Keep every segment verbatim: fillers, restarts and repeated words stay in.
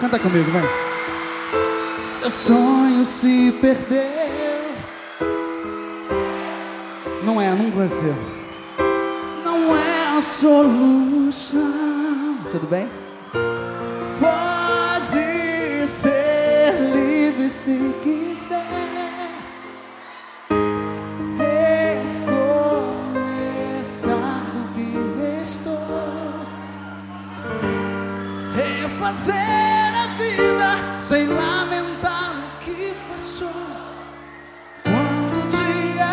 Canta comigo, vem. Seu sonho se perdeu. Não é, nunca vai ser. Não é a solução. Tudo bem? Pode ser livre se quiser. Recomeçar o que restou. Refazer a vida sem lamentar o que passou. Quando o dia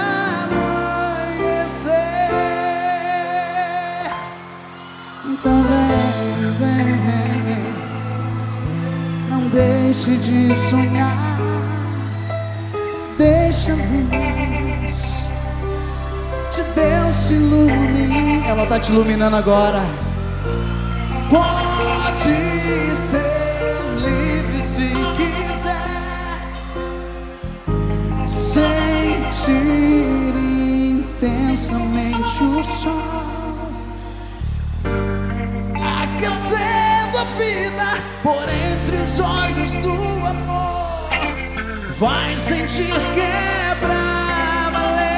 amanhecer, então vem, vem, não deixe de sonhar. Deixa a luz de Deus te ilumine. Ela tá te iluminando agora. Pode ser livre se quiser. Sentir intensamente o sol, aquecendo a vida por entre os olhos do amor. Vai sentir que é pra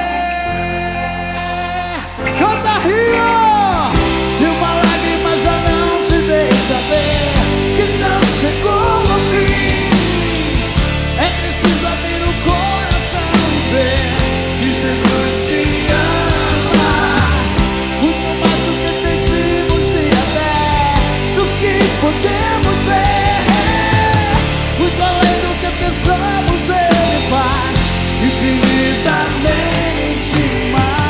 valer. Canta, Rio! Se uma lágrima já não te deixa ver que não chegou ao fim, é preciso abrir o coração e ver que Jesus te ama. Muito mais do que pedimos e até do que podemos ver. Muito além do que pensamos, Ele faz infinitamente mais.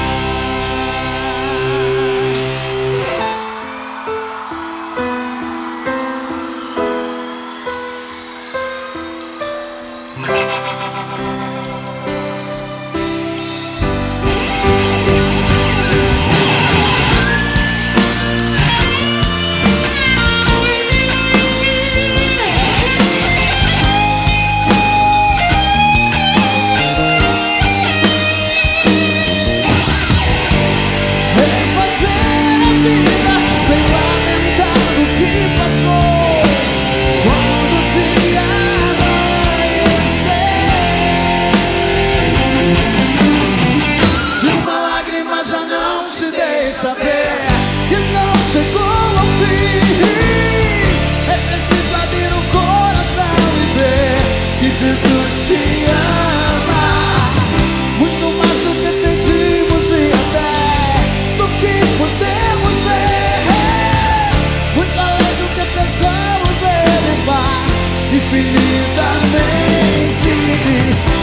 Jesus te ama, muito mais do que pedimos e até do que podemos ver. Muito além do que pensamos, Ele faz infinitamente.